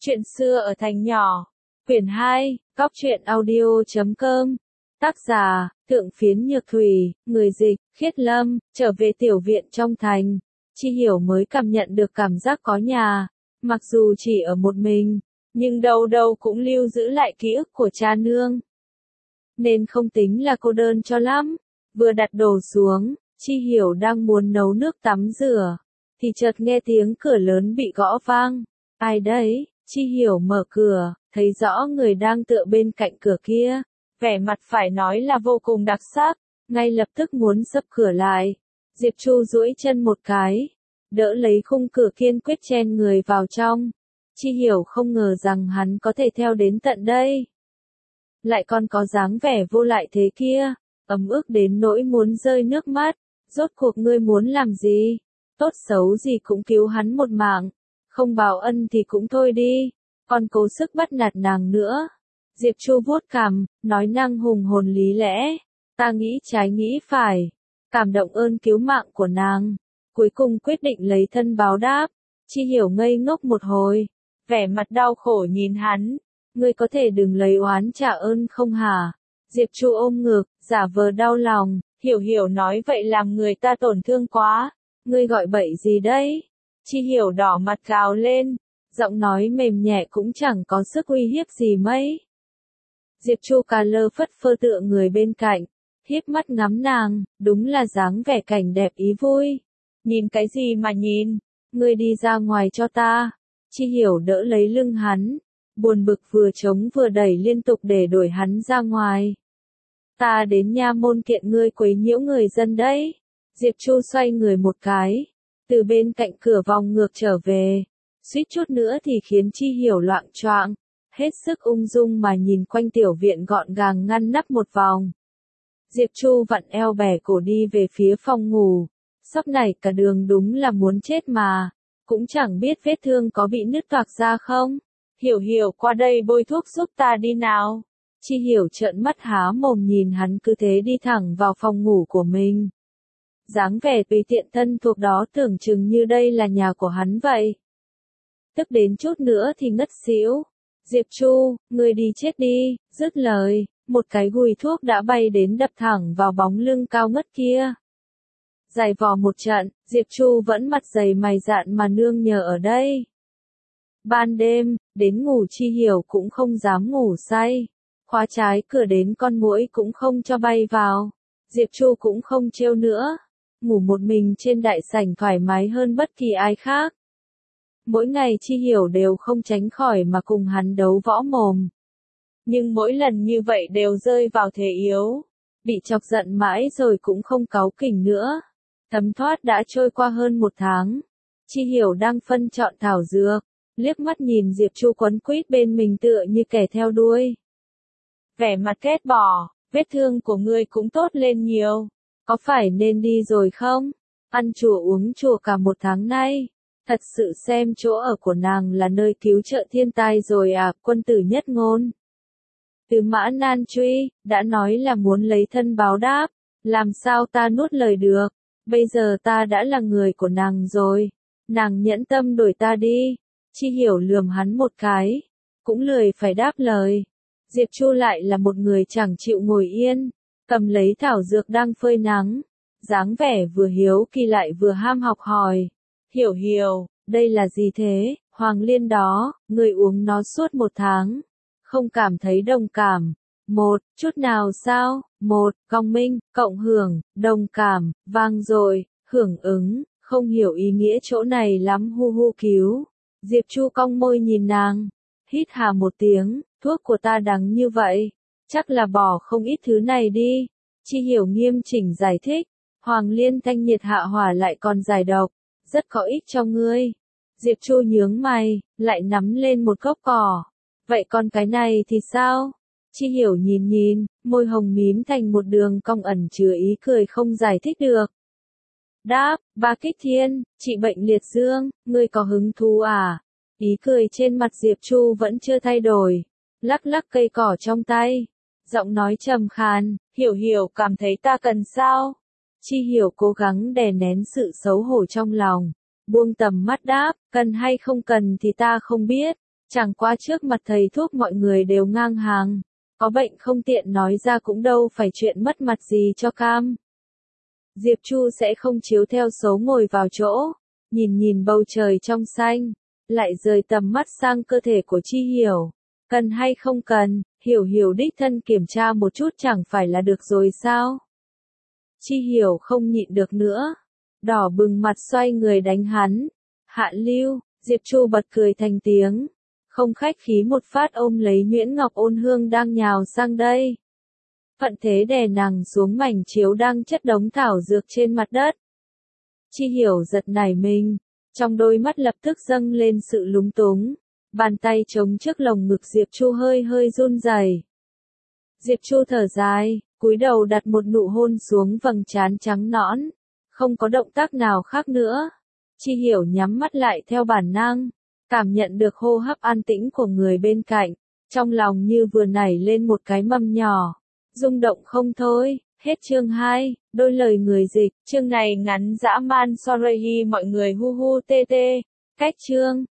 Chuyện xưa ở thành nhỏ. Quyển 2, Cóc truyện audio.com. Tác giả, Thượng Phiến Nhược Thủy, người dịch, Khiết Lâm. Trở về tiểu viện trong thành, Chi Hiểu mới cảm nhận được cảm giác có nhà. Mặc dù chỉ ở một mình, nhưng đâu đâu cũng lưu giữ lại ký ức của cha nương. Nên không tính là cô đơn cho lắm. Vừa đặt đồ xuống, Chi Hiểu đang muốn nấu nước tắm rửa, thì chợt nghe tiếng cửa lớn bị gõ vang. Ai đấy? Chi Hiểu mở cửa, thấy rõ người đang tựa bên cạnh cửa kia. Vẻ mặt phải nói là vô cùng đặc sắc, ngay lập tức muốn xấp cửa lại. Diệp Chu duỗi chân một cái, đỡ lấy khung cửa kiên quyết chen người vào trong. Chi Hiểu không ngờ rằng hắn có thể theo đến tận đây. Lại còn có dáng vẻ vô lại thế kia, ấm ức đến nỗi muốn rơi nước mắt. Rốt cuộc ngươi muốn làm gì? Tốt xấu gì cũng cứu hắn một mạng. Không báo ân thì cũng thôi đi, còn cố sức bắt nạt nàng nữa. Diệp Chu vuốt cằm, nói năng hùng hồn lý lẽ. Ta nghĩ trái nghĩ phải, cảm động ơn cứu mạng của nàng. Cuối cùng quyết định lấy thân báo đáp. Chi Hiểu ngây ngốc một hồi, vẻ mặt đau khổ nhìn hắn. Ngươi có thể đừng lấy oán trả ơn không hả? Diệp Chu ôm ngực, giả vờ đau lòng. Hiểu nói vậy làm người ta tổn thương quá. Ngươi gọi bậy gì đấy? Chi Hiểu đỏ mặt gào lên, giọng nói mềm nhẹ cũng chẳng có sức uy hiếp gì mấy. Diệp Chu cà lơ phất phơ tựa người bên cạnh, hiếp mắt ngắm nàng, đúng là dáng vẻ cảnh đẹp ý vui. Nhìn cái gì mà nhìn, ngươi đi ra ngoài cho ta. Chi Hiểu đỡ lấy lưng hắn, buồn bực vừa chống vừa đẩy liên tục để đuổi hắn ra ngoài. Ta đến nha môn kiện ngươi quấy nhiễu người dân đấy. Diệp Chu xoay người một cái, từ bên cạnh cửa vòng ngược trở về, suýt chút nữa thì khiến Chi Hiểu loạng choạng, hết sức ung dung mà nhìn quanh tiểu viện gọn gàng ngăn nắp một vòng. Diệp Chu vặn eo bẻ cổ đi về phía phòng ngủ, sóc này cả đường đúng là muốn chết mà, cũng chẳng biết vết thương có bị nứt toạc ra không. Hiểu qua đây bôi thuốc giúp ta đi nào. Chi Hiểu trợn mắt há mồm nhìn hắn cứ thế đi thẳng vào phòng ngủ của mình. Dáng vẻ tùy tiện thân thuộc đó tưởng chừng như đây là nhà của hắn vậy. Tức đến chút nữa thì ngất xỉu. Diệp Chu, ngươi đi chết đi. Dứt lời, một cái gùi thuốc đã bay đến đập thẳng vào bóng lưng cao ngất kia. Giày vò một trận, Diệp Chu vẫn mặt dày mày dạn mà nương nhờ ở đây. Ban đêm, đến ngủ Chi Hiểu cũng không dám ngủ say. Khóa trái cửa đến con muỗi cũng không cho bay vào. Diệp Chu cũng không trêu nữa. Ngủ một mình trên đại sảnh thoải mái hơn bất kỳ ai khác. Mỗi ngày Chi Hiểu đều không tránh khỏi mà cùng hắn đấu võ mồm. Nhưng mỗi lần như vậy đều rơi vào thế yếu. Bị chọc giận mãi rồi cũng không cáu kỉnh nữa. Thấm thoát đã trôi qua hơn một tháng. Chi Hiểu đang phân chọn thảo dược, liếc mắt nhìn Diệp Chu quấn quýt bên mình tựa như kẻ theo đuôi. Vẻ mặt ghét bỏ, vết thương của ngươi cũng tốt lên nhiều. Có phải nên đi rồi không? Ăn chùa uống chùa cả một tháng nay. Thật sự xem chỗ ở của nàng là nơi cứu trợ thiên tai rồi à, quân tử nhất ngôn. Từ Mã Nan Truy, đã nói là muốn lấy thân báo đáp. Làm sao ta nuốt lời được? Bây giờ ta đã là người của nàng rồi. Nàng nhẫn tâm đổi ta đi. Chi Hiểu lườm hắn một cái, cũng lười phải đáp lời. Diệp Chu lại là một người chẳng chịu ngồi yên, cầm lấy thảo dược đang phơi nắng, dáng vẻ vừa hiếu kỳ lại vừa ham học hỏi. Hiểu, đây là gì thế? Hoàng liên đó, người uống nó suốt một tháng, không cảm thấy đồng cảm? Một, chút nào sao? Một, cộng minh, cộng hưởng, đồng cảm, vang rồi, hưởng ứng, không hiểu ý nghĩa chỗ này lắm hu cứu. Diệp Chu cong môi nhìn nàng, hít hà một tiếng, thuốc của ta đắng như vậy, chắc là bỏ không ít thứ này đi. Chi Hiểu nghiêm chỉnh giải thích, Hoàng liên thanh nhiệt hạ hỏa lại còn giải độc, rất có ích cho ngươi. Diệp Chu nhướng mày, lại nắm lên một gốc cỏ. Vậy còn cái này thì sao? Chi Hiểu nhìn, môi hồng mím thành một đường cong ẩn chứa ý cười không giải thích được. Đáp, Ba Kích Thiên, trị bệnh liệt dương, ngươi có hứng thú à? Ý cười trên mặt Diệp Chu vẫn chưa thay đổi, lắc lắc cây cỏ trong tay, giọng nói trầm khàn, Hiểu cảm thấy ta cần sao? Chi Hiểu cố gắng đè nén sự xấu hổ trong lòng, buông tầm mắt đáp, cần hay không cần thì ta không biết, Chẳng qua trước mặt thầy thuốc mọi người đều ngang hàng, có bệnh không tiện nói ra cũng đâu phải chuyện mất mặt gì cho cam. Diệp Chu sẽ không chiếu theo số ngồi vào chỗ, nhìn nhìn bầu trời trong xanh, lại rời tầm mắt sang cơ thể của Chi Hiểu. Cần hay không cần, Hiểu Hiểu đích thân kiểm tra một chút chẳng phải là được rồi sao? Chi Hiểu không nhịn được nữa, đỏ bừng mặt xoay người đánh hắn. Hạ Lưu, Diệp Chu bật cười thành tiếng, không khách khí một phát ôm lấy Nguyễn Ngọc Ôn Hương đang nhào sang đây. Thuận thế đè nàng xuống mảnh chiếu đang chất đống thảo dược trên mặt đất. Chi Hiểu giật nảy mình, trong đôi mắt lập tức dâng lên sự lúng túng, bàn tay chống trước lồng ngực Diệp Chu hơi hơi run rẩy. Diệp Chu thở dài, cúi đầu đặt một nụ hôn xuống vầng trán trắng nõn, không có động tác nào khác nữa. Chi Hiểu nhắm mắt lại theo bản năng, cảm nhận được hô hấp an tĩnh của người bên cạnh, trong lòng như vừa nảy lên một cái mầm nhỏ, rung động không thôi. Hết chương 2, đôi lời người dịch, chương này ngắn dã man sorry mọi người hu hu tê tê, cách chương.